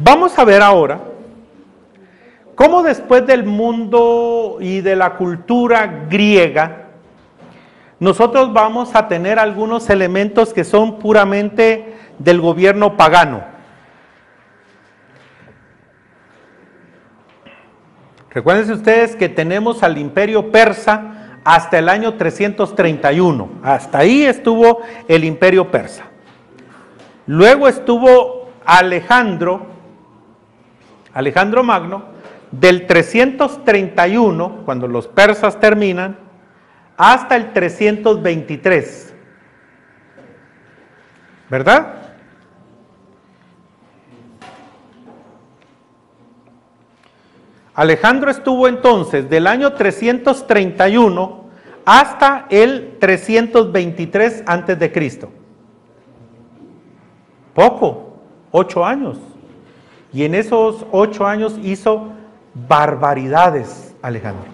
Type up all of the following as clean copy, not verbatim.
Vamos a ver ahora cómo después del mundo y de la cultura griega, nosotros vamos a tener algunos elementos que son puramente del gobierno pagano. Recuérdense ustedes que tenemos al imperio persa hasta el año 331. Hasta ahí estuvo el imperio persa. Luego estuvo Alejandro Magno, del 331, cuando los persas terminan, hasta el 323. ¿Verdad? Alejandro estuvo entonces del año 331 hasta el 323 antes de Cristo. Poco, 8 años. Y en esos 8 años hizo barbaridades, Alejandro.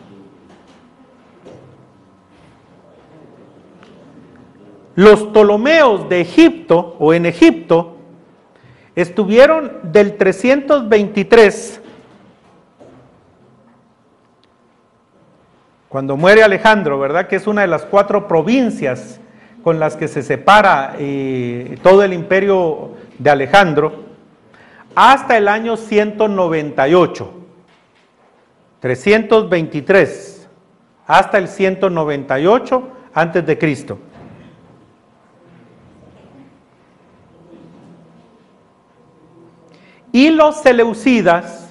Los Ptolomeos de Egipto, o en Egipto, estuvieron del 323, cuando muere Alejandro, ¿verdad? Que es una de las 4 provincias con las que se separa todo el imperio de Alejandro, hasta el año 198, 323, hasta el 198 antes de Cristo. Y los seleucidas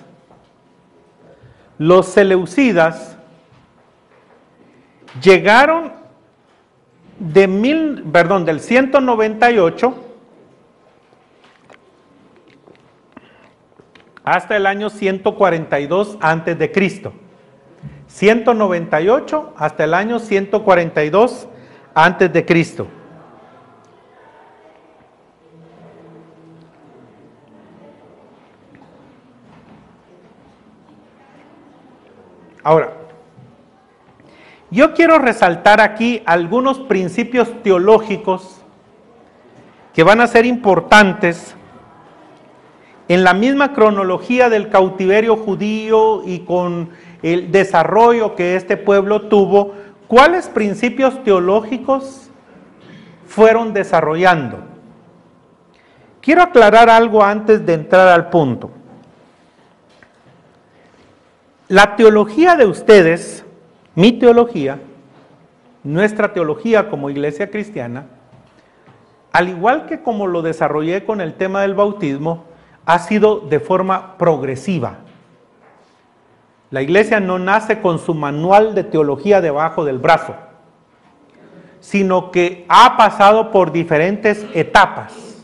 llegaron del 198 hasta el año 142 antes de Cristo. 198 hasta el año 142 antes de Cristo. Ahora, yo quiero resaltar aquí algunos principios teológicos que van a ser importantes en la misma cronología del cautiverio judío y con el desarrollo que este pueblo tuvo. ¿Cuáles principios teológicos fueron desarrollando? Quiero aclarar algo antes de entrar al punto. La teología de ustedes, mi teología, nuestra teología como iglesia cristiana, al igual que como lo desarrollé con el tema del bautismo, ha sido de forma progresiva. La iglesia no nace con su manual de teología debajo del brazo, sino que ha pasado por diferentes etapas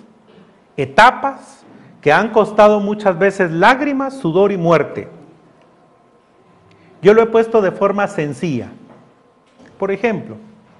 que han costado muchas veces lágrimas, sudor y muerte. Yo lo he puesto de forma sencilla. Por ejemplo,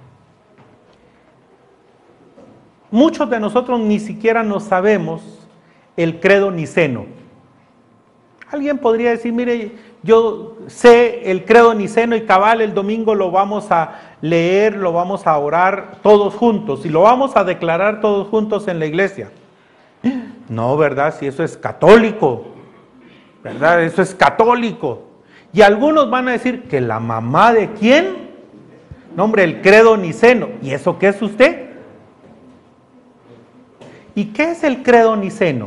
muchos de nosotros ni siquiera nos sabemos el credo niceno. Alguien podría decir, mire, yo sé el credo niceno y cabal el domingo lo vamos a leer, lo vamos a orar todos juntos y lo vamos a declarar todos juntos en la iglesia. No, ¿verdad? Si eso es católico, ¿verdad? Eso es católico. Y algunos van a decir que la mamá de quién, no hombre, el credo niceno. ¿Y eso qué es usted? ¿Y qué es el credo niceno?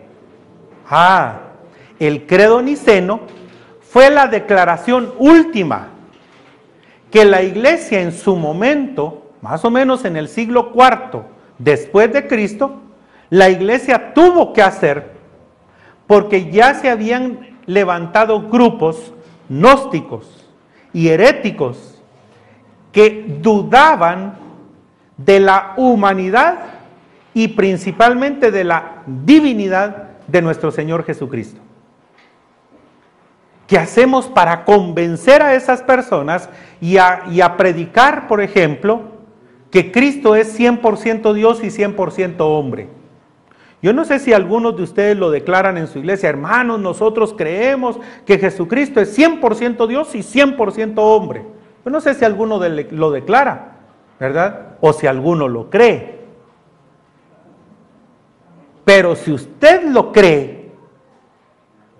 El credo niceno fue la declaración última que la iglesia en su momento, más o menos en el siglo IV después de Cristo, la iglesia tuvo que hacer porque ya se habían levantado grupos gnósticos y heréticos que dudaban de la humanidad y principalmente de la divinidad de nuestro Señor Jesucristo. ¿Qué hacemos para convencer a esas personas y a predicar, por ejemplo, que Cristo es 100% Dios y 100% hombre? Yo no sé si algunos de ustedes lo declaran en su iglesia, hermanos, nosotros creemos que Jesucristo es 100% Dios y 100% hombre. Yo no sé si alguno lo declara, ¿verdad? O si alguno lo cree. Pero si usted lo cree,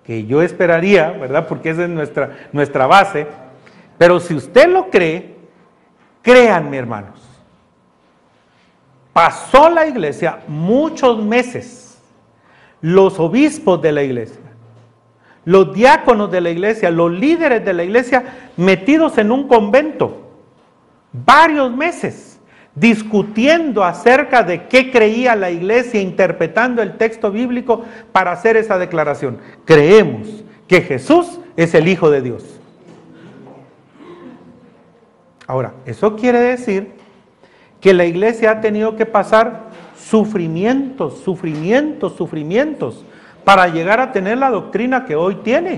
que yo esperaría, ¿verdad? Porque esa es nuestra base. Pero si usted lo cree, créanme, hermanos. Pasó la iglesia muchos meses, los obispos de la iglesia, los diáconos de la iglesia, los líderes de la iglesia, metidos en un convento, varios meses, discutiendo acerca de qué creía la iglesia, interpretando el texto bíblico para hacer esa declaración. Creemos que Jesús es el Hijo de Dios. Ahora, eso quiere decir que la iglesia ha tenido que pasar sufrimientos para llegar a tener la doctrina que hoy tiene.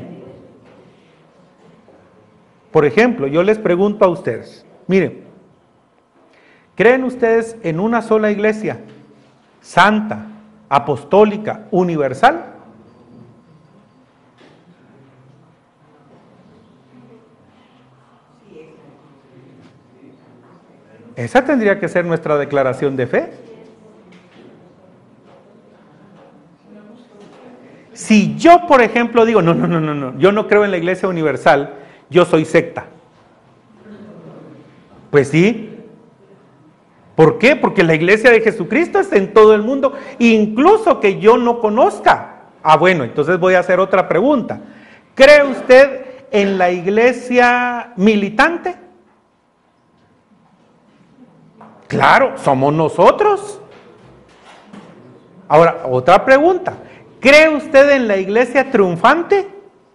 Por ejemplo, yo les pregunto a ustedes, miren, ¿creen ustedes en una sola iglesia, santa, apostólica, universal? Esa tendría que ser nuestra declaración de fe. Si yo, por ejemplo, digo, no, yo no creo en la iglesia universal, yo soy secta. Pues sí. ¿Por qué? Porque la iglesia de Jesucristo es en todo el mundo, incluso que yo no conozca. Ah, bueno, entonces voy a hacer otra pregunta. ¿Cree usted en la iglesia militante? Claro, somos nosotros. Ahora, otra pregunta. ¿Cree usted en la iglesia triunfante?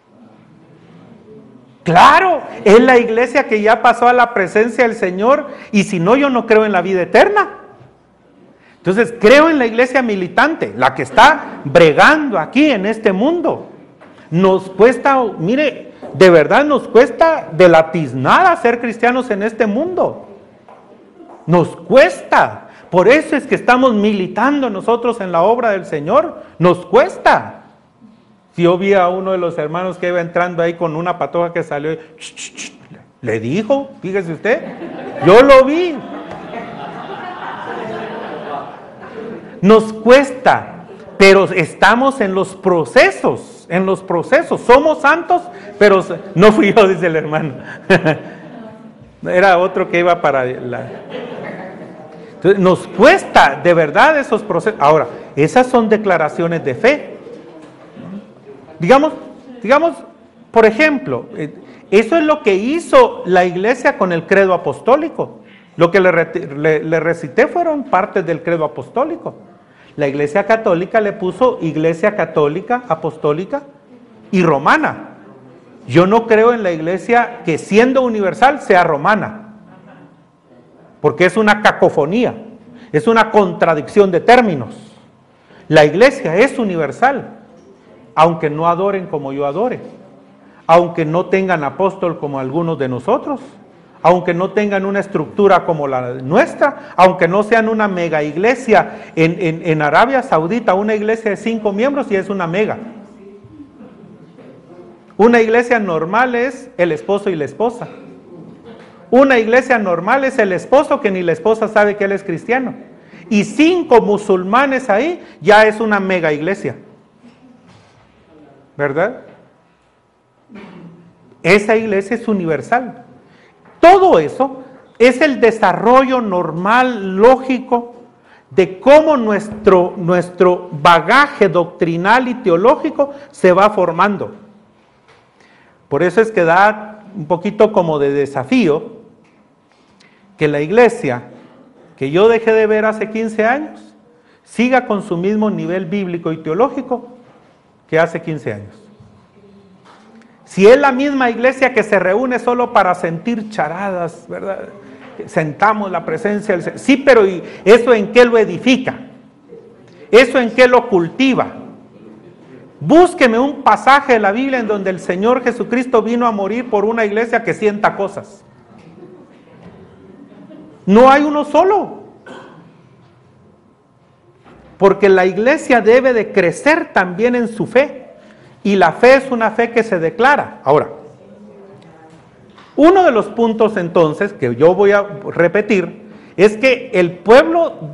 Claro, es la iglesia que ya pasó a la presencia del Señor, y si no, yo no creo en la vida eterna. Entonces, creo en la iglesia militante, la que está bregando aquí en este mundo. Nos cuesta, mire, de verdad nos cuesta de la tiznada ser cristianos en este mundo. Nos cuesta. Por eso es que estamos militando nosotros en la obra del Señor. Nos cuesta. Si yo vi a uno de los hermanos que iba entrando ahí con una patoja que salió, le dijo, fíjese usted, yo lo vi. Nos cuesta, pero estamos en los procesos, somos santos, pero no fui yo, dice el hermano. Era otro que iba para la... Entonces, nos cuesta de verdad esos procesos. Ahora, esas son declaraciones de fe. Digamos, por ejemplo, eso es lo que hizo la iglesia con el credo apostólico. Lo que le recité fueron partes del credo apostólico. La iglesia católica le puso iglesia católica, apostólica y romana. Yo no creo en la iglesia que siendo universal sea romana, porque es una cacofonía, es una contradicción de términos. La iglesia es universal, aunque no adoren como yo adore, aunque no tengan apóstol como algunos de nosotros, aunque no tengan una estructura como la nuestra, aunque no sean una mega iglesia en Arabia Saudita, una iglesia de 5 miembros y es una mega. Una iglesia normal es el esposo y la esposa. Una iglesia normal es el esposo que ni la esposa sabe que él es cristiano. Y 5 musulmanes ahí ya es una mega iglesia. ¿Verdad? Esa iglesia es universal. Todo eso es el desarrollo normal, lógico, de cómo nuestro bagaje doctrinal y teológico se va formando. Por eso es que da un poquito como de desafío que la iglesia que yo dejé de ver hace 15 años siga con su mismo nivel bíblico y teológico que hace 15 años. Si es la misma iglesia que se reúne solo para sentir charadas, ¿verdad? Sentamos la presencia del Señor. Sí, pero ¿y eso en qué lo edifica? ¿Eso en qué lo cultiva? Búsqueme un pasaje de la Biblia en donde el Señor Jesucristo vino a morir por una iglesia que sienta cosas. No hay uno solo. Porque la iglesia debe de crecer también en su fe. Y la fe es una fe que se declara. Ahora, uno de los puntos entonces que yo voy a repetir es que el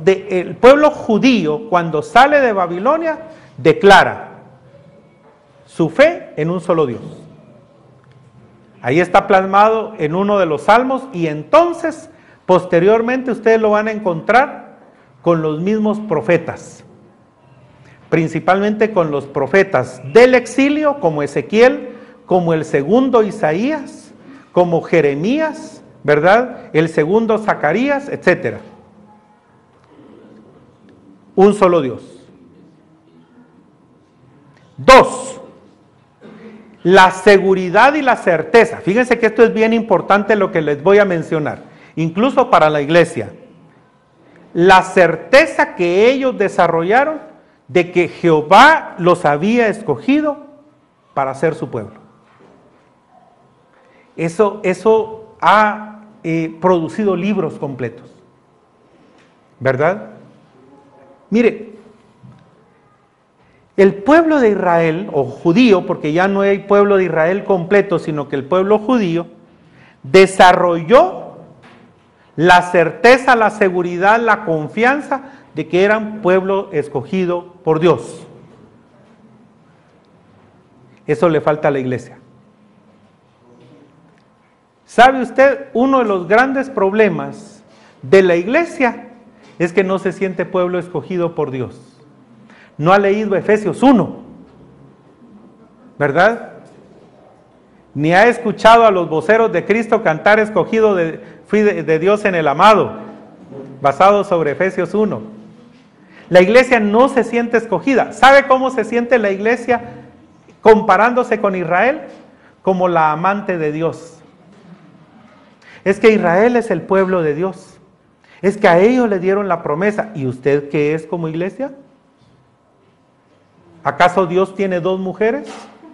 pueblo judío cuando sale de Babilonia declara: su fe en un solo Dios. Ahí está plasmado en uno de los salmos, y entonces posteriormente ustedes lo van a encontrar con los mismos profetas, principalmente con los profetas del exilio, como Ezequiel, como el segundo Isaías, como Jeremías, ¿verdad? El segundo Zacarías, etc. Un solo Dios. 2. La seguridad y la certeza. Fíjense que esto es bien importante lo que les voy a mencionar, incluso para la iglesia. La certeza que ellos desarrollaron de que Jehová los había escogido para ser su pueblo. Eso ha producido libros completos, ¿verdad? Mire, el pueblo de Israel, o judío, porque ya no hay pueblo de Israel completo, sino que el pueblo judío, desarrolló la certeza, la seguridad, la confianza de que eran pueblo escogido por Dios. Eso le falta a la iglesia. ¿Sabe usted? Uno de los grandes problemas de la iglesia es que no se siente pueblo escogido por Dios. No ha leído Efesios 1, ¿verdad? Ni ha escuchado a los voceros de Cristo cantar escogido fui de Dios en el amado, basado sobre Efesios 1. La iglesia no se siente escogida. ¿Sabe cómo se siente la iglesia comparándose con Israel? Como la amante de Dios. Es que Israel es el pueblo de Dios. Es que a ellos le dieron la promesa. ¿Y usted qué es como iglesia? ¿Acaso Dios tiene 2 mujeres?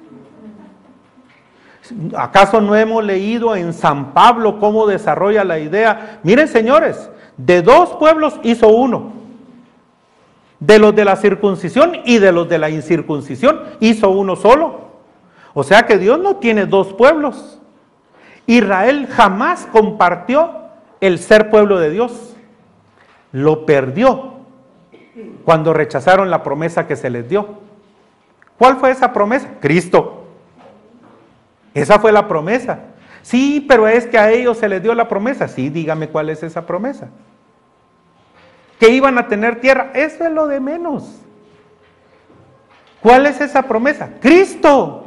¿Acaso no hemos leído en San Pablo cómo desarrolla la idea? Miren, señores, de 2 pueblos hizo uno. De los de la circuncisión y de los de la incircuncisión hizo uno solo. O sea que Dios no tiene 2 pueblos. Israel jamás compartió el ser pueblo de Dios. Lo perdió cuando rechazaron la promesa que se les dio. ¿Cuál fue esa promesa? Cristo. Esa fue la promesa. Sí, pero es que a ellos se les dio la promesa. Sí, dígame cuál es esa promesa. Que iban a tener tierra. Eso es lo de menos. ¿Cuál es esa promesa? Cristo.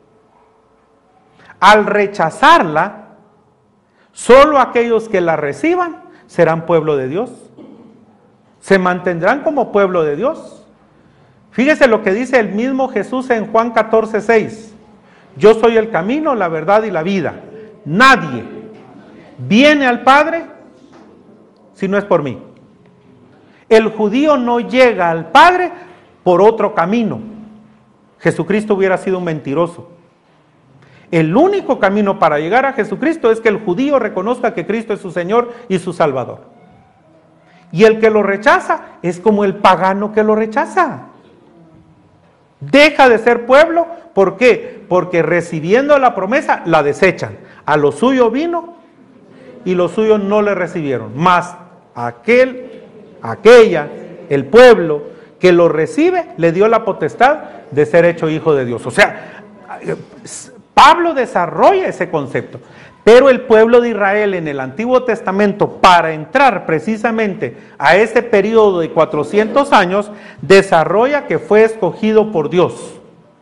Al rechazarla, solo aquellos que la reciban serán pueblo de Dios. Se mantendrán como pueblo de Dios. Fíjese lo que dice el mismo Jesús en Juan 14:6. Yo soy el camino, la verdad y la vida. Nadie viene al Padre si no es por mí. El judío no llega al Padre por otro camino. Jesucristo hubiera sido un mentiroso. El único camino para llegar a Jesucristo es que el judío reconozca que Cristo es su Señor y su Salvador. Y el que lo rechaza es como el pagano que lo rechaza. Deja de ser pueblo. ¿Por qué? Porque recibiendo la promesa la desechan. A lo suyo vino y los suyos no le recibieron. Mas aquella, el pueblo que lo recibe, le dio la potestad de ser hecho hijo de Dios. O sea, Pablo desarrolla ese concepto. Pero el pueblo de Israel en el Antiguo Testamento, para entrar precisamente a ese periodo de 400 años, desarrolla que fue escogido por Dios.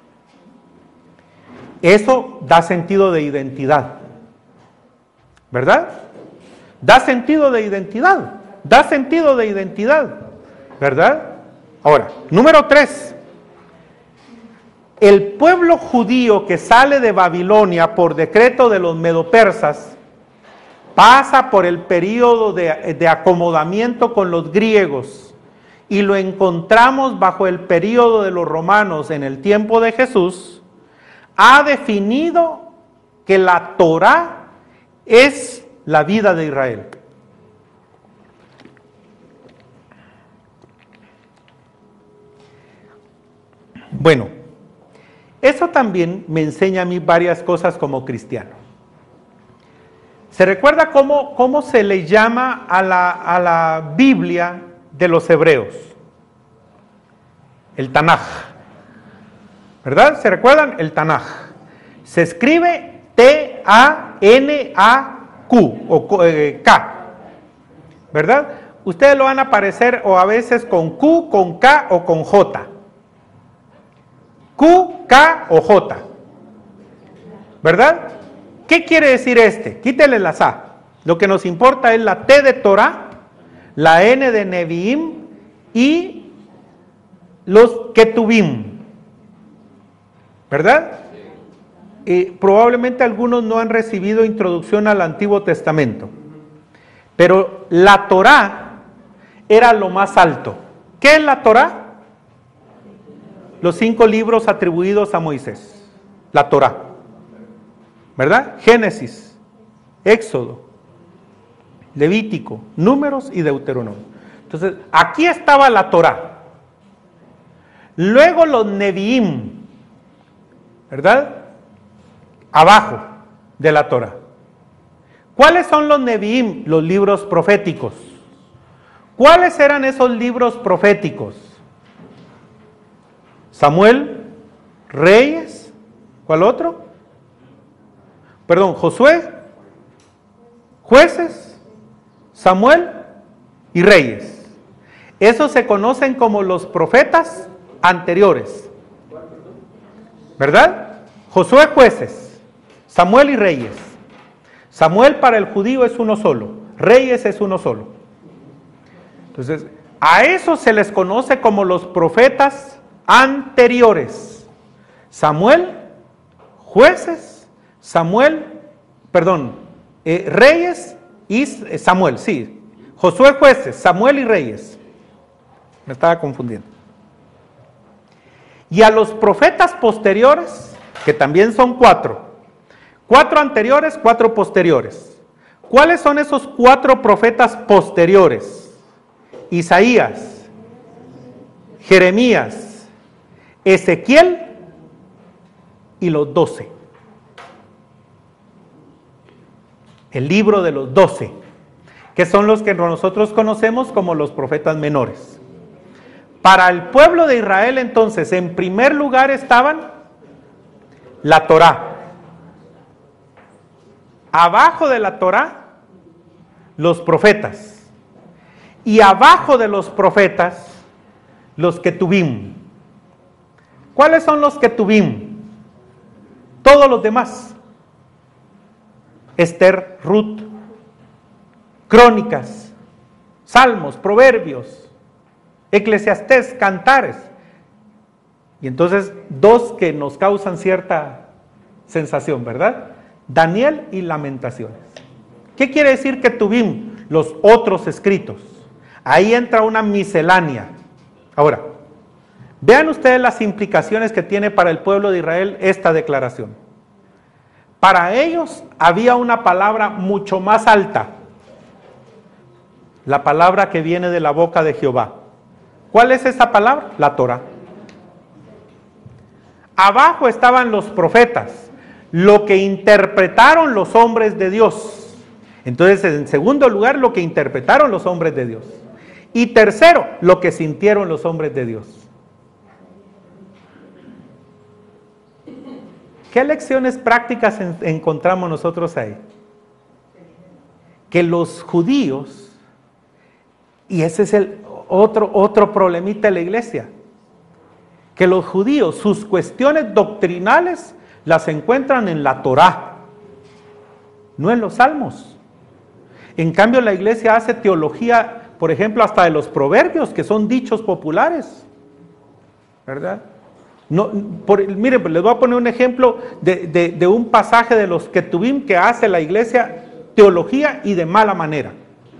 Eso da sentido de identidad, ¿verdad? Da sentido de identidad, ¿verdad? Ahora, número 3. El pueblo judío que sale de Babilonia por decreto de los medopersas pasa por el periodo de acomodamiento con los griegos y lo encontramos bajo el periodo de los romanos en el tiempo de Jesús. Ha definido que la Torá es la vida de Israel. Bueno, eso también me enseña a mí varias cosas como cristiano. ¿Se recuerda cómo se le llama a la Biblia de los hebreos? El Tanaj. ¿verdad? ¿Se recuerdan? El Tanaj. Se escribe T-A-N-A-Q o K, ¿verdad? Ustedes lo van a aparecer o a veces con Q, con K o con J. Q, K o J, ¿verdad? ¿Qué quiere decir este? Quítele las A. Lo que nos importa es la T de Torah, la N de Neviim y los Ketubim, ¿verdad? Probablemente algunos no han recibido introducción al Antiguo Testamento, pero la Torah era lo más alto. ¿Qué es la Torah? Los 5 libros atribuidos a Moisés, la Torah, ¿verdad? Génesis, Éxodo, Levítico, Números y Deuteronomio. Entonces, aquí estaba la Torah. Luego los Neviim, ¿verdad? Abajo de la Torah. ¿Cuáles son los Neviim? Los libros proféticos. ¿Cuáles eran esos libros proféticos? Samuel, Reyes, ¿cuál otro? Perdón, Josué, Jueces, Samuel y Reyes. Esos se conocen como los profetas anteriores, ¿verdad? Josué, Jueces, Samuel y Reyes. Samuel para el judío es uno solo, Reyes es uno solo. Entonces, a esos se les conoce como los profetas anteriores. Samuel, Jueces, Reyes y Samuel, sí. Josué, Jueces, Samuel y Reyes. Me estaba confundiendo. Y a los profetas posteriores, que también son 4. 4 anteriores, 4 posteriores. ¿Cuáles son esos 4 profetas posteriores? Isaías, Jeremías, Ezequiel y los 12. El libro de los 12, que son los que nosotros conocemos como los profetas menores. Para el pueblo de Israel, entonces, en primer lugar estaban la Torá. Abajo de la Torá, los profetas. Y abajo de los profetas, los Ketubim. ¿Cuáles son los Ketubim? Todos los demás. Esther, Ruth, Crónicas, Salmos, Proverbios, Eclesiastés, Cantares. Y entonces 2 que nos causan cierta sensación, ¿verdad? Daniel y Lamentaciones. ¿Qué quiere decir Ketubim? Los otros escritos. Ahí entra una miscelánea. Ahora, vean ustedes las implicaciones que tiene para el pueblo de Israel esta declaración. Para ellos había una palabra mucho más alta, la palabra que viene de la boca de Jehová. ¿Cuál es esa palabra? La Torah. Abajo estaban los profetas, lo que interpretaron los hombres de Dios. Entonces, en segundo lugar, lo que interpretaron los hombres de Dios. Y tercero, lo que sintieron los hombres de Dios. ¿Qué lecciones prácticas encontramos nosotros ahí? Que los judíos, y ese es el otro problemita de la iglesia, que los judíos, sus cuestiones doctrinales las encuentran en la Torá, no en los salmos. En cambio, la iglesia hace teología, por ejemplo, hasta de los proverbios, que son dichos populares, ¿verdad? No, miren, les voy a poner un ejemplo de un pasaje de los Ketubim que hace la iglesia teología y de mala manera,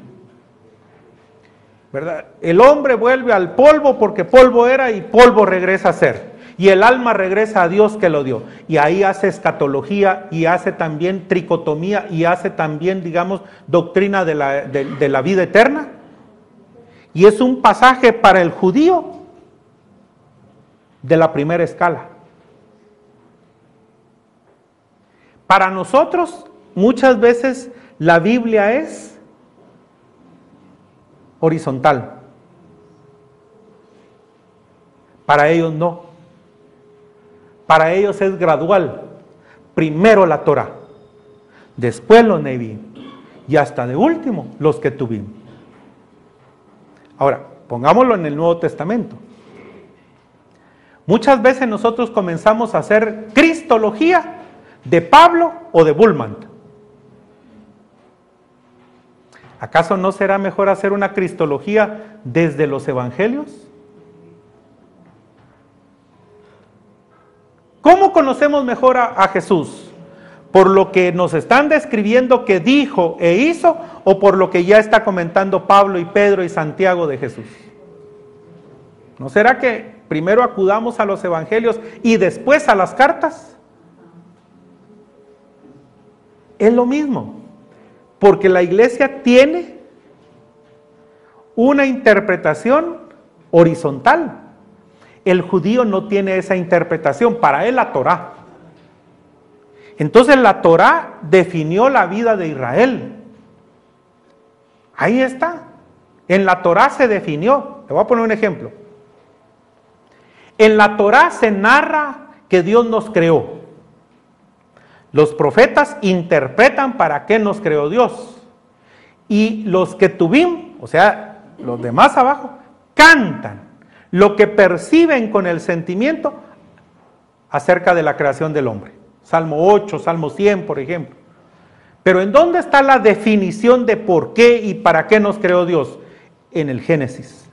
¿verdad? El hombre vuelve al polvo porque polvo era y polvo regresa a ser. Y el alma regresa a Dios que lo dio. Y ahí hace escatología y hace también tricotomía y hace también, digamos, doctrina de la vida eterna. Y es un pasaje para el judío de la primera escala. Para nosotros, muchas veces la Biblia es horizontal. Para ellos no. Para ellos es gradual. Primero la Torá, después los Nevi'im, y hasta de último los Ketuvim. Ahora, pongámoslo en el Nuevo Testamento. Muchas veces nosotros comenzamos a hacer cristología de Pablo o de Bullman. ¿Acaso no será mejor hacer una cristología desde los evangelios? ¿Cómo conocemos mejor a Jesús? ¿Por lo que nos están describiendo que dijo e hizo, o por lo que ya está comentando Pablo y Pedro y Santiago de Jesús? ¿No será que primero acudamos a los evangelios y después a las cartas? Es lo mismo, porque la iglesia tiene una interpretación horizontal. El judío no tiene esa interpretación, para él la Torá. Entonces la Torá definió la vida de Israel. Ahí está. En la Torá se definió. Te voy a poner un ejemplo. En la Torá se narra que Dios nos creó. Los profetas interpretan para qué nos creó Dios. Y los Ketuvim, o sea, los de más abajo, cantan lo que perciben con el sentimiento acerca de la creación del hombre. Salmo 8, Salmo 100, por ejemplo. Pero ¿en dónde está la definición de por qué y para qué nos creó Dios? En el Génesis.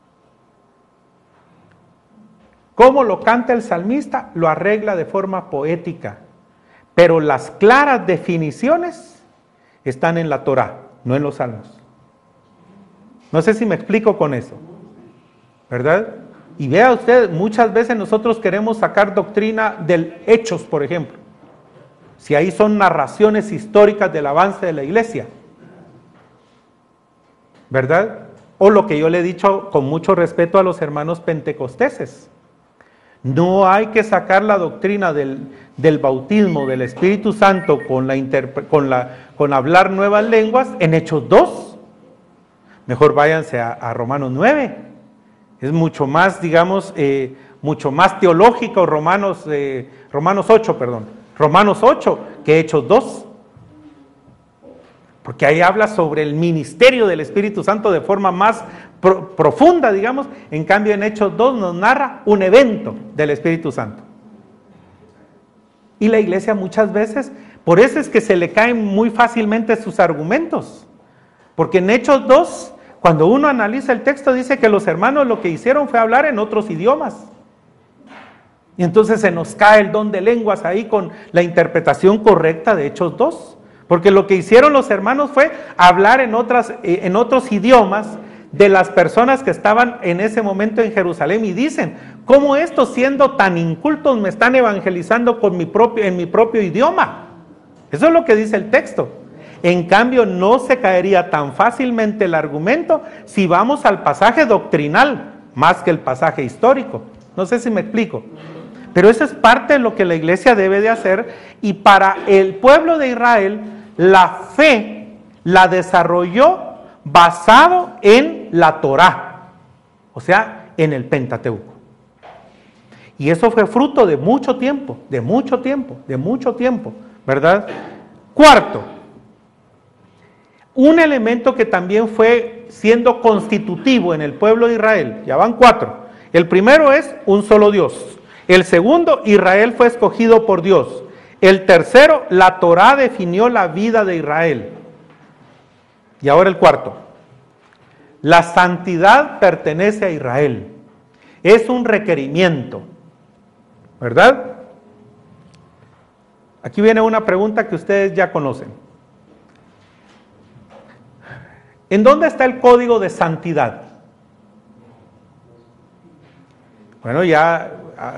¿Cómo lo canta el salmista? Lo arregla de forma poética. Pero las claras definiciones están en la Torá, no en los salmos. No sé si me explico con eso, ¿verdad? Y vea usted, muchas veces nosotros queremos sacar doctrina del Hechos, por ejemplo. Si ahí son narraciones históricas del avance de la iglesia, ¿verdad? O lo que yo le he dicho con mucho respeto a los hermanos pentecosteses. No hay que sacar la doctrina del bautismo del Espíritu Santo con hablar nuevas lenguas en Hechos 2. Mejor váyanse a Romanos 9. Es mucho más, digamos, mucho más teológico Romanos 8, que Hechos 2. Porque ahí habla sobre el ministerio del Espíritu Santo de forma más profunda, digamos. En cambio, en Hechos 2 nos narra un evento del Espíritu Santo. Y la iglesia muchas veces, por eso es que se le caen muy fácilmente sus argumentos. Porque en Hechos 2, cuando uno analiza el texto, dice que los hermanos lo que hicieron fue hablar en otros idiomas. Y entonces se nos cae el don de lenguas ahí con la interpretación correcta de Hechos 2. Porque lo que hicieron los hermanos fue hablar en otros idiomas de las personas que estaban en ese momento en Jerusalén. Y dicen, ¿cómo estos siendo tan incultos me están evangelizando en mi propio idioma? Eso es lo que dice el texto. En cambio, no se caería tan fácilmente el argumento si vamos al pasaje doctrinal, más que el pasaje histórico. No sé si me explico. Pero eso es parte de lo que la iglesia debe de hacer. Y para el pueblo de Israel, la fe la desarrolló basado en la Torá, o sea, en el Pentateuco. Y eso fue fruto de mucho tiempo, ¿verdad? Cuarto, un elemento que también fue siendo constitutivo en el pueblo de Israel, ya van 4. El primero es un solo Dios. El segundo, Israel fue escogido por Dios. El tercero, la Torá definió la vida de Israel. Y ahora el cuarto, la santidad pertenece a Israel. Es un requerimiento, ¿verdad? Aquí viene una pregunta que ustedes ya conocen. ¿En dónde está el código de santidad? Bueno, ya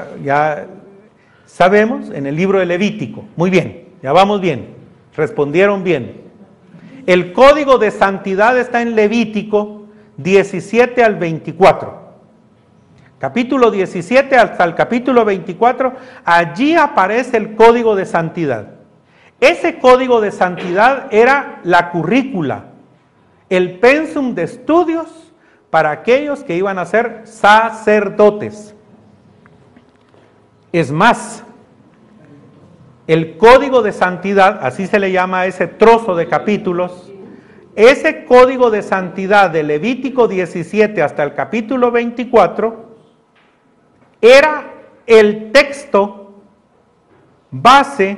sabemos, en el libro de Levítico. Muy bien, ya vamos bien, respondieron bien. El código de santidad está en Levítico 17 al 24. Capítulo 17 hasta el capítulo 24, allí aparece el código de santidad. Ese código de santidad era la currícula, el pensum de estudios para aquellos que iban a ser sacerdotes. Es más, el código de santidad, así se le llama a ese trozo de capítulos, ese código de santidad de Levítico 17 hasta el capítulo 24, era el texto base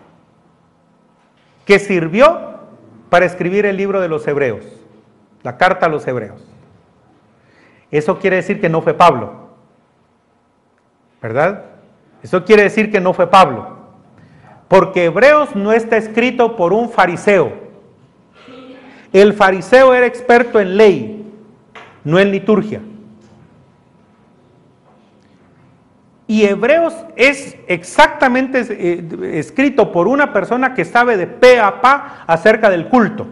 que sirvió para escribir el libro de los Hebreos, la carta a los Hebreos. Eso quiere decir que no fue Pablo, ¿verdad? Eso quiere decir que no fue Pablo, porque Hebreos no está escrito por un fariseo. El fariseo era experto en ley, no en liturgia. Y Hebreos es exactamente escrito por una persona que sabe de pe a pa acerca del culto.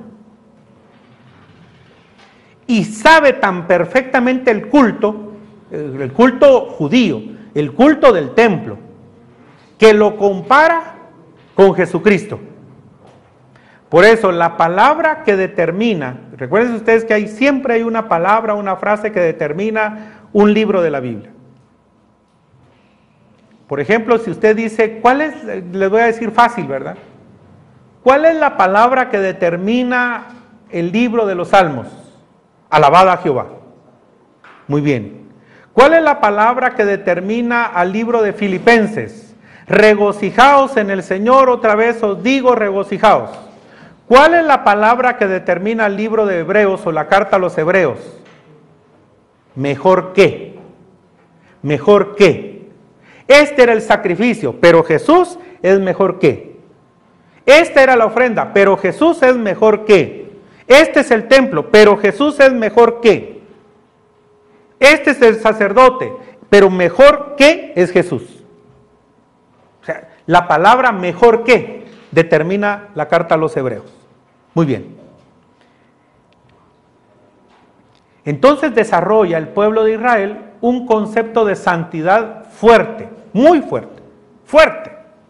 Y sabe tan perfectamente el culto judío, el culto del templo, que lo compara con Jesucristo. Por eso la palabra que determina, recuerden ustedes que siempre hay una palabra, una frase que determina un libro de la Biblia. Por ejemplo, si usted dice, les voy a decir fácil, ¿verdad? ¿Cuál es la palabra que determina el libro de los Salmos? Alabad a Jehová. Muy bien. ¿Cuál es la palabra que determina al libro de Filipenses? Regocijaos en el Señor, otra vez os digo, regocijaos. ¿Cuál es la palabra que determina el libro de Hebreos o la carta a los Hebreos? Mejor que. Mejor que. Este era el sacrificio, pero Jesús es mejor que. Esta era la ofrenda, pero Jesús es mejor que. Este es el templo, pero Jesús es mejor que. Este es el sacerdote, pero mejor que es Jesús. O sea, la palabra mejor que determina la carta a los Hebreos. Muy bien. Entonces desarrolla el pueblo de Israel un concepto de santidad fuerte, muy fuerte, fuerte.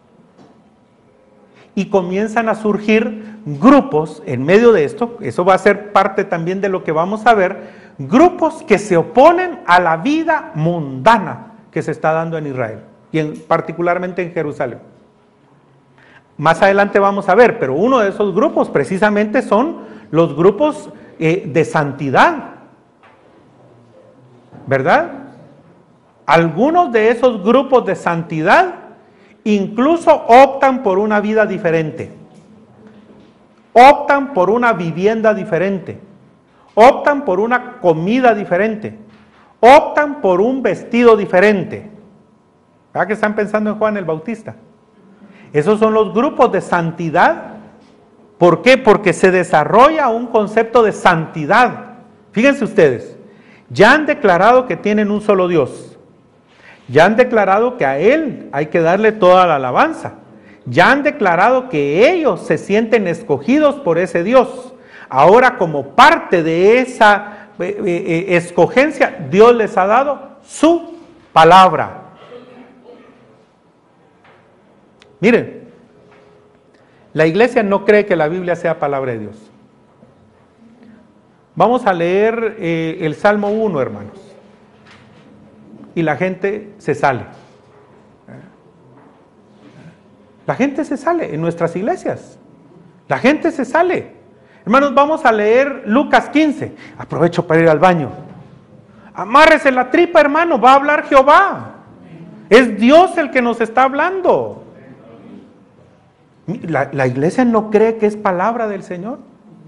Y comienzan a surgir grupos en medio de esto, eso va a ser parte también de lo que vamos a ver, grupos que se oponen a la vida mundana que se está dando en Israel, y particularmente en Jerusalén. Más adelante vamos a ver, pero uno de esos grupos precisamente son los grupos de santidad, ¿verdad? Algunos de esos grupos de santidad incluso optan por una vida diferente, optan por una vivienda diferente, optan por una comida diferente, optan por un vestido diferente. ¿Verdad que están pensando en Juan el Bautista? Esos son los grupos de santidad. ¿Por qué? Porque se desarrolla un concepto de santidad. Fíjense ustedes, ya han declarado que tienen un solo Dios. Ya han declarado que a Él hay que darle toda la alabanza. Ya han declarado que ellos se sienten escogidos por ese Dios. Ahora, como parte de esa escogencia, Dios les ha dado su palabra. Miren, la iglesia no cree que la Biblia sea palabra de Dios. Vamos a leer el Salmo 1, hermanos. Y la gente se sale. La gente se sale en nuestras iglesias. La gente se sale. Hermanos, vamos a leer Lucas 15. Aprovecho para ir al baño. Amárrese la tripa, hermano, va a hablar Jehová. Es Dios el que nos está hablando. La iglesia no cree que es palabra del Señor.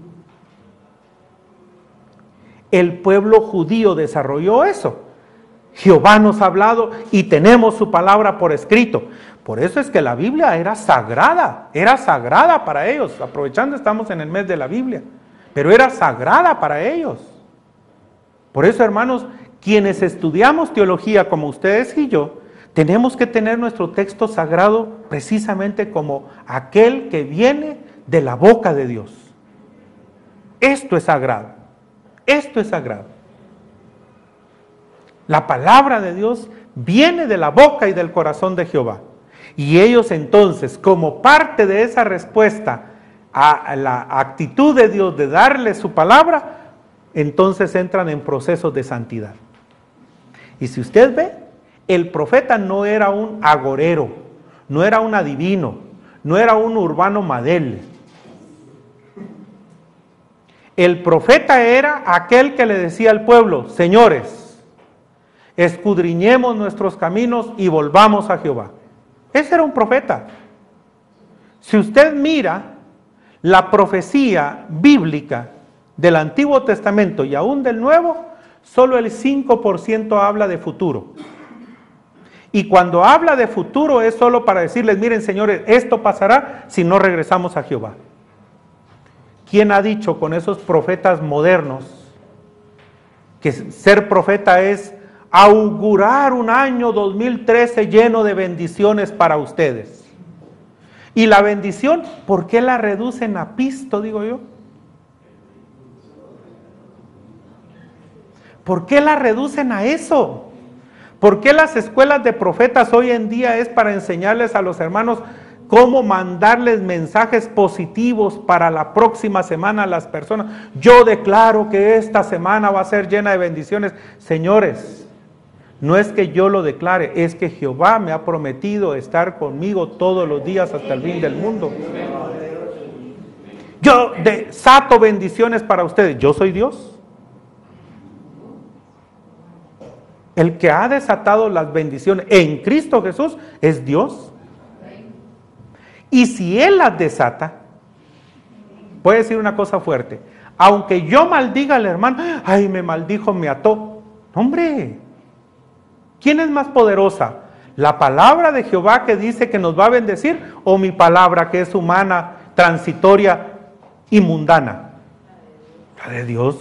El pueblo judío desarrolló eso. Jehová nos ha hablado y tenemos su palabra por escrito. Por eso es que la Biblia era sagrada para ellos. Aprovechando, estamos en el mes de la Biblia, pero era sagrada para ellos. Por eso, hermanos, quienes estudiamos teología como ustedes y yo, tenemos que tener nuestro texto sagrado precisamente como aquel que viene de la boca de Dios. Esto es sagrado. Esto es sagrado. La palabra de Dios viene de la boca y del corazón de Jehová. Y ellos entonces, como parte de esa respuesta a la actitud de Dios de darle su palabra, entonces entran en procesos de santidad. Y si usted ve, el profeta no era un agorero, no era un adivino, no era un Urbano Madel. El profeta era aquel que le decía al pueblo: señores, escudriñemos nuestros caminos y volvamos a Jehová. Ese era un profeta. Si usted mira la profecía bíblica del Antiguo Testamento y aún del Nuevo, solo el 5% habla de futuro. Y cuando habla de futuro es solo para decirles: miren, señores, esto pasará si no regresamos a Jehová. ¿Quién ha dicho con esos profetas modernos que ser profeta es augurar un año 2013 lleno de bendiciones para ustedes? Y la bendición, ¿por qué la reducen a pisto, digo yo? ¿Por qué la reducen a eso? ¿Por qué las escuelas de profetas hoy en día es para enseñarles a los hermanos cómo mandarles mensajes positivos para la próxima semana a las personas? Yo declaro que esta semana va a ser llena de bendiciones. Señores, no es que yo lo declare, es que Jehová me ha prometido estar conmigo todos los días hasta el fin del mundo. Yo desato bendiciones para ustedes. Yo soy Dios. El que ha desatado las bendiciones en Cristo Jesús es Dios. Y si Él las desata, voy a decir una cosa fuerte: aunque yo maldiga al hermano, ay, me maldijo, me ató. Hombre, ¿quién es más poderosa? ¿La palabra de Jehová que dice que nos va a bendecir, o mi palabra que es humana, transitoria y mundana? La de Dios.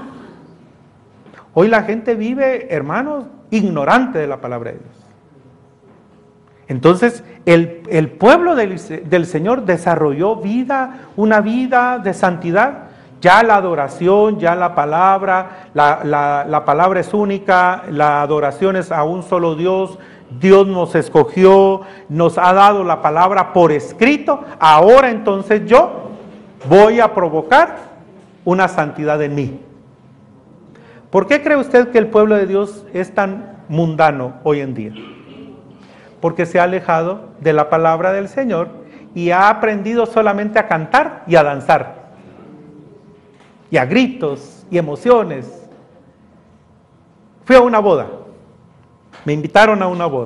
Hoy la gente vive, hermanos, ignorante de la palabra de Dios. Entonces, el pueblo del Señor desarrolló una vida de santidad. Ya la adoración, ya la palabra, la palabra es única, la adoración es a un solo Dios. Dios nos escogió, nos ha dado la palabra por escrito. Ahora entonces yo voy a provocar una santidad en mí. ¿Por qué cree usted que el pueblo de Dios es tan mundano hoy en día? Porque se ha alejado de la palabra del Señor y ha aprendido solamente a cantar y a danzar, y a gritos y emociones. Fui a una boda, me invitaron a una boda.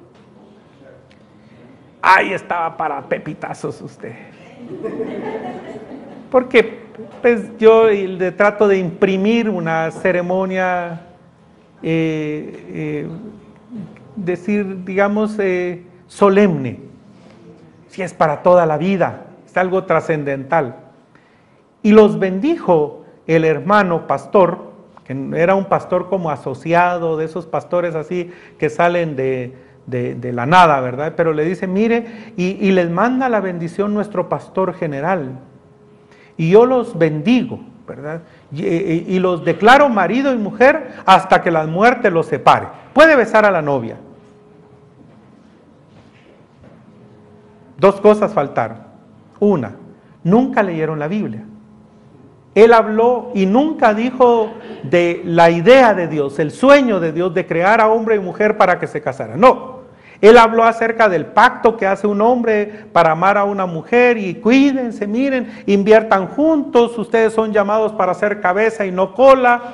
Ahí estaba para pepitazos usted. Porque pues yo le trato de imprimir una ceremonia, decir, digamos, solemne. Si es para toda la vida, es algo trascendental. Y los bendijo el hermano pastor, que era un pastor como asociado, de esos pastores así que salen de la nada, ¿verdad? Pero le dice: mire, y les manda la bendición nuestro pastor general. Y yo los bendigo, ¿verdad? Y los declaro marido y mujer hasta que la muerte los separe. Puede besar a la novia. Dos cosas faltaron. Una, nunca leyeron la Biblia. Él habló y nunca dijo de la idea de Dios, el sueño de Dios de crear a hombre y mujer para que se casaran. No, él habló acerca del pacto que hace un hombre para amar a una mujer y cuídense, miren, inviertan juntos, ustedes son llamados para ser cabeza y no cola.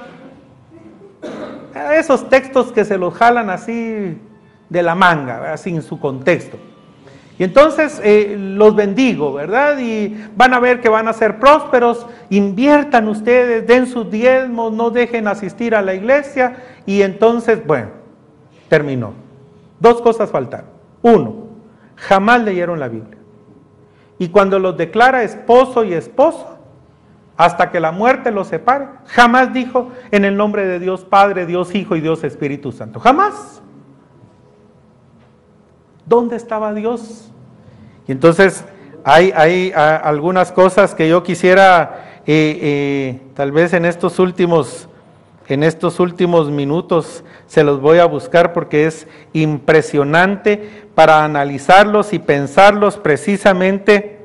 Esos textos que se los jalan así de la manga, ¿verdad? Sin su contexto. Y entonces los bendigo, ¿verdad? Y van a ver que van a ser prósperos, inviertan ustedes, den sus diezmos, no dejen asistir a la iglesia. Y entonces, bueno, terminó. Dos cosas faltaron. Uno, jamás leyeron la Biblia. Y cuando los declara esposo y esposa, hasta que la muerte los separe, jamás dijo en el nombre de Dios Padre, Dios Hijo y Dios Espíritu Santo. Jamás. ¿Dónde estaba Dios? Y entonces hay algunas cosas que yo quisiera tal vez en estos últimos minutos se los voy a buscar, porque es impresionante para analizarlos y pensarlos precisamente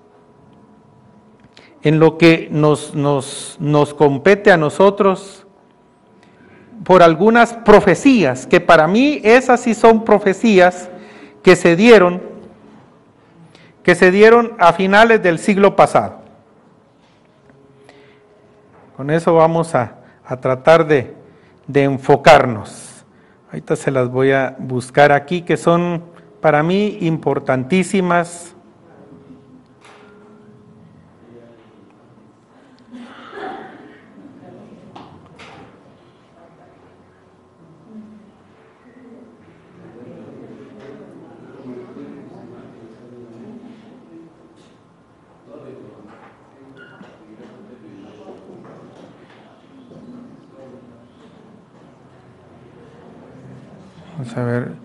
en lo que nos compete a nosotros, por algunas profecías, que para mí esas sí son profecías que se dieron, que se dieron a finales del siglo pasado. Con eso vamos a tratar de enfocarnos. Ahorita se las voy a buscar aquí, que son para mí importantísimas. Vamos a ver.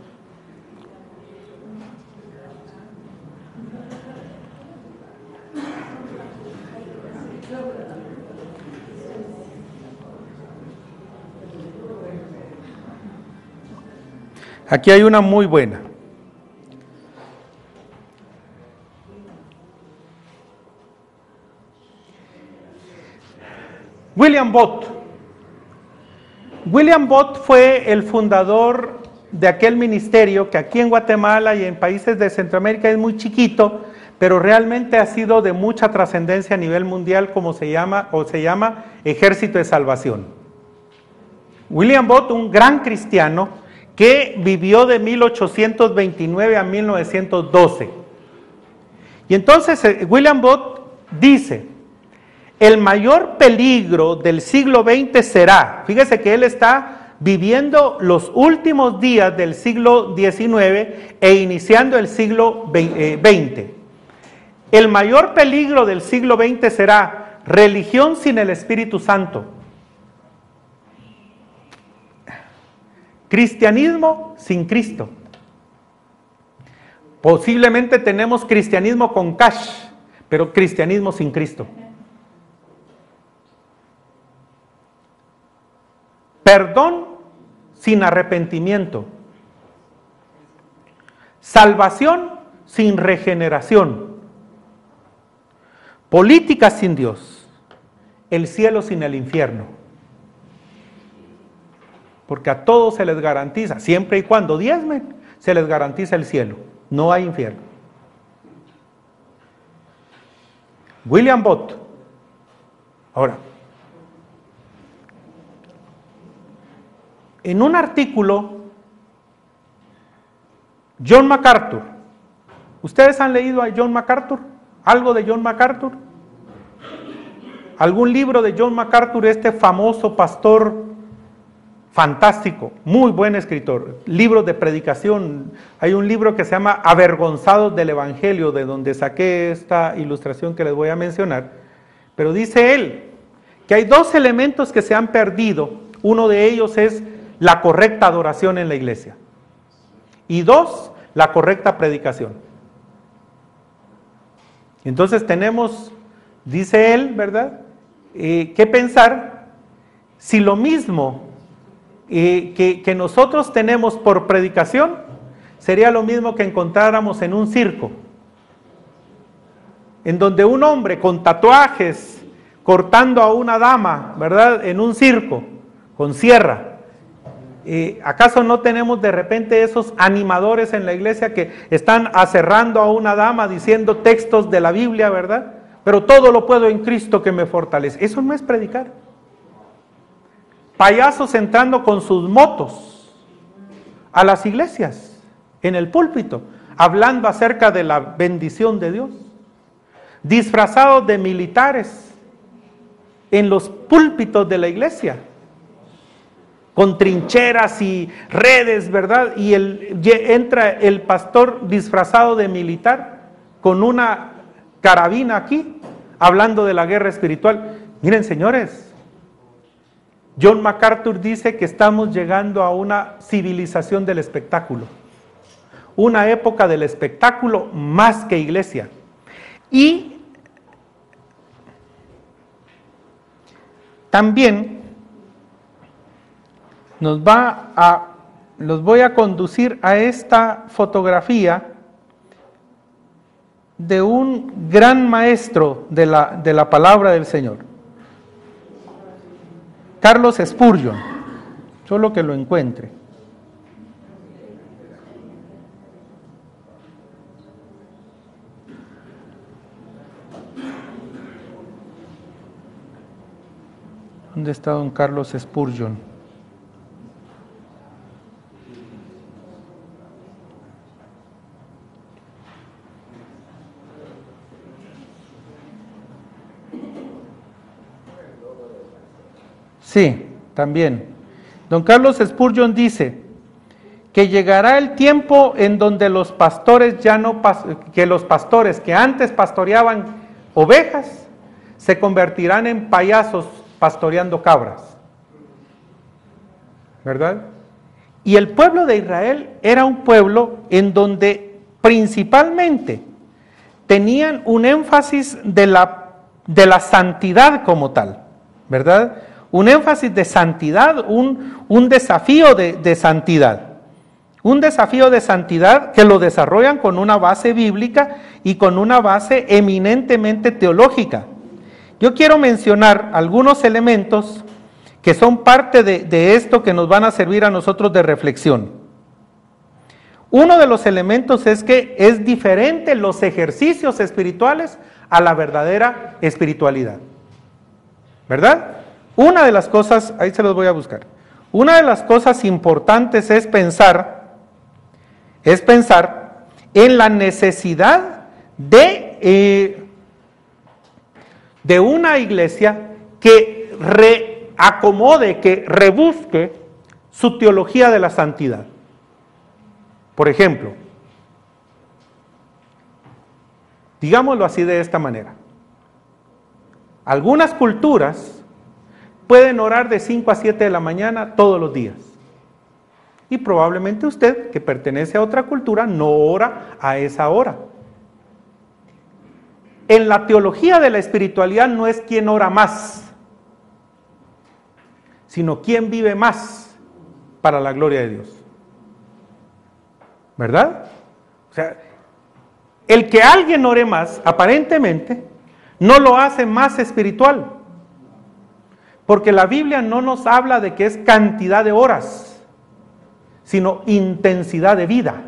Aquí hay una muy buena. William Bott. William Bott fue el fundador de aquel ministerio que aquí en Guatemala y en países de Centroamérica es muy chiquito, pero realmente ha sido de mucha trascendencia a nivel mundial, como se llama Ejército de Salvación. William Bott, un gran cristiano que vivió de 1829 a 1912. Y entonces William Bott dice: el mayor peligro del siglo XX será, fíjese que él está viviendo los últimos días del siglo XIX e iniciando el siglo XX. El mayor peligro del siglo XX será religión sin el Espíritu Santo, cristianismo sin Cristo. Posiblemente tenemos cristianismo con cash, pero cristianismo sin Cristo. Perdón sin arrepentimiento. Salvación sin regeneración. Política sin Dios. El cielo sin el infierno. Porque a todos se les garantiza, siempre y cuando diezmen, se les garantiza el cielo. No hay infierno. William Bott. Ahora, en un artículo, John MacArthur. ¿Ustedes han leído a John MacArthur? ¿Algo de John MacArthur? ¿Algún libro de John MacArthur, este famoso pastor fantástico, muy buen escritor? Libros de predicación. Hay un libro que se llama Avergonzados del Evangelio, de donde saqué esta ilustración que les voy a mencionar. Pero dice él que hay dos elementos que se han perdido. Uno de ellos es la correcta adoración en la iglesia. Y dos, la correcta predicación. Entonces tenemos, dice él, ¿verdad?, que pensar si lo mismo que nosotros tenemos por predicación sería lo mismo que encontráramos en un circo, en donde un hombre con tatuajes cortando a una dama, ¿verdad?, en un circo con sierra. ¿Acaso no tenemos de repente esos animadores en la iglesia que están aserrando a una dama diciendo textos de la Biblia, ¿verdad? Pero todo lo puedo en Cristo que me fortalece. Eso no es predicar. Payasos entrando con sus motos a las iglesias, en el púlpito, hablando acerca de la bendición de Dios. Disfrazados de militares en los púlpitos de la iglesia, con trincheras y redes, ¿verdad? Y entra el pastor disfrazado de militar, con una carabina aquí, hablando de la guerra espiritual. Miren, señores, John MacArthur dice que estamos llegando a una civilización del espectáculo, una época del espectáculo más que iglesia. Y también los voy a conducir a esta fotografía de un gran maestro de la palabra del Señor, Charles Spurgeon, solo que lo encuentre. ¿Dónde está don Carlos Spurgeon? Sí, también. Don Carlos Spurgeon dice que llegará el tiempo en donde los pastores que los pastores que antes pastoreaban ovejas se convertirán en payasos pastoreando cabras. ¿Verdad? Y el pueblo de Israel era un pueblo en donde principalmente tenían un énfasis de la santidad como tal, ¿verdad? Un énfasis de santidad, un desafío de santidad. Un desafío de santidad que lo desarrollan con una base bíblica y con una base eminentemente teológica. Yo quiero mencionar algunos elementos que son parte de esto que nos van a servir a nosotros de reflexión. Uno de los elementos es que es diferente los ejercicios espirituales a la verdadera espiritualidad. ¿Verdad? Una de las cosas, ahí se los voy a buscar, una de las cosas importantes es pensar en la necesidad de una iglesia que reacomode, que rebusque su teología de la santidad. Por ejemplo, digámoslo así de esta manera, algunas culturas pueden orar de 5 a 7 de la mañana todos los días. Y probablemente usted, que pertenece a otra cultura, no ora a esa hora. En la teología de la espiritualidad no es quién ora más, sino quién vive más para la gloria de Dios. ¿Verdad? O sea, el que alguien ore más, aparentemente, no lo hace más espiritual. Porque la Biblia no nos habla de que es cantidad de horas, sino intensidad de vida.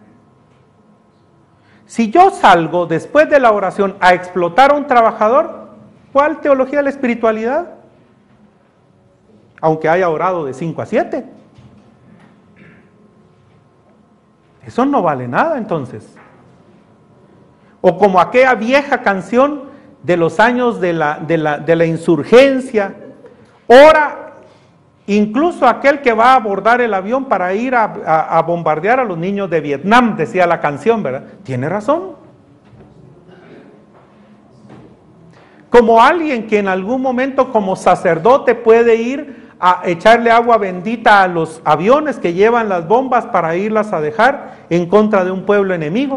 Si yo salgo después de la oración a explotar a un trabajador, ¿cuál teología de la espiritualidad? Aunque haya orado de 5 a 7. Eso no vale nada entonces. O como aquella vieja canción de los años de la insurgencia, ora incluso aquel que va a abordar el avión para ir a bombardear a los niños de Vietnam, decía la canción, ¿verdad? Tiene razón. Como alguien que en algún momento como sacerdote puede ir a echarle agua bendita a los aviones que llevan las bombas para irlas a dejar en contra de un pueblo enemigo.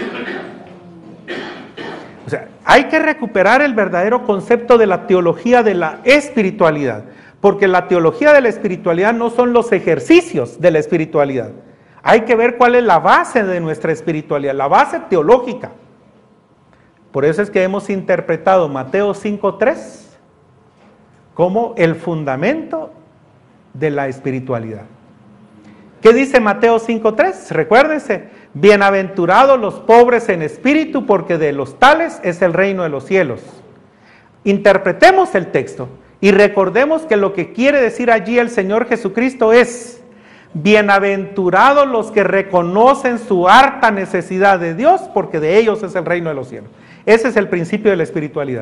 O sea, hay que recuperar el verdadero concepto de la teología de la espiritualidad, porque la teología de la espiritualidad no son los ejercicios de la espiritualidad. Hay que ver cuál es la base de nuestra espiritualidad, la base teológica. Por eso es que hemos interpretado Mateo 5:3 como el fundamento de la espiritualidad. ¿Qué dice Mateo 5:3? Recuérdense, bienaventurados los pobres en espíritu, porque de los tales es el reino de los cielos. Interpretemos el texto y recordemos que lo que quiere decir allí el Señor Jesucristo es: bienaventurados los que reconocen su harta necesidad de Dios, porque de ellos es el reino de los cielos. Ese es el principio de la espiritualidad.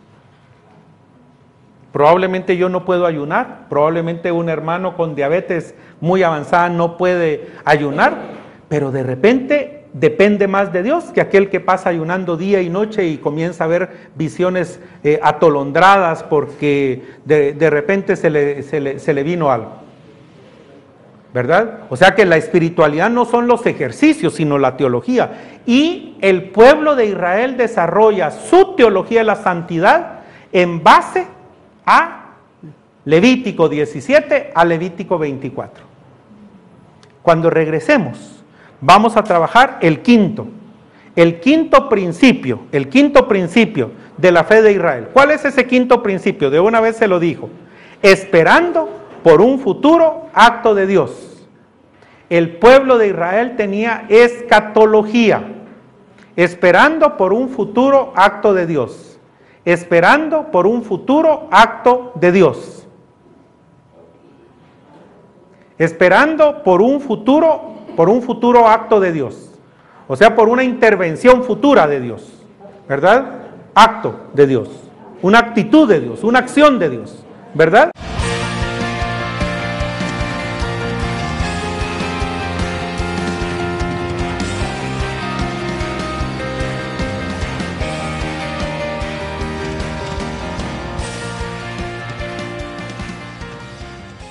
Probablemente yo no puedo ayunar, probablemente un hermano con diabetes muy avanzada no puede ayunar, pero de repente depende más de Dios que aquel que pasa ayunando día y noche y comienza a ver visiones atolondradas porque de repente se le vino algo. ¿Verdad? O sea que la espiritualidad no son los ejercicios, sino la teología. Y el pueblo de Israel desarrolla su teología de la santidad en base a Levítico 17 a Levítico 24. Cuando regresemos, vamos a trabajar el quinto principio de la fe de Israel. ¿Cuál es ese quinto principio? De una vez se lo dijo: esperando por un futuro acto de Dios. El pueblo de Israel tenía escatología, esperando por un futuro acto de Dios, esperando por un futuro acto de Dios. esperando por un futuro acto de Dios. O sea, por una intervención futura de Dios, ¿verdad? Acto de Dios, una actitud de Dios, una acción de Dios, ¿verdad?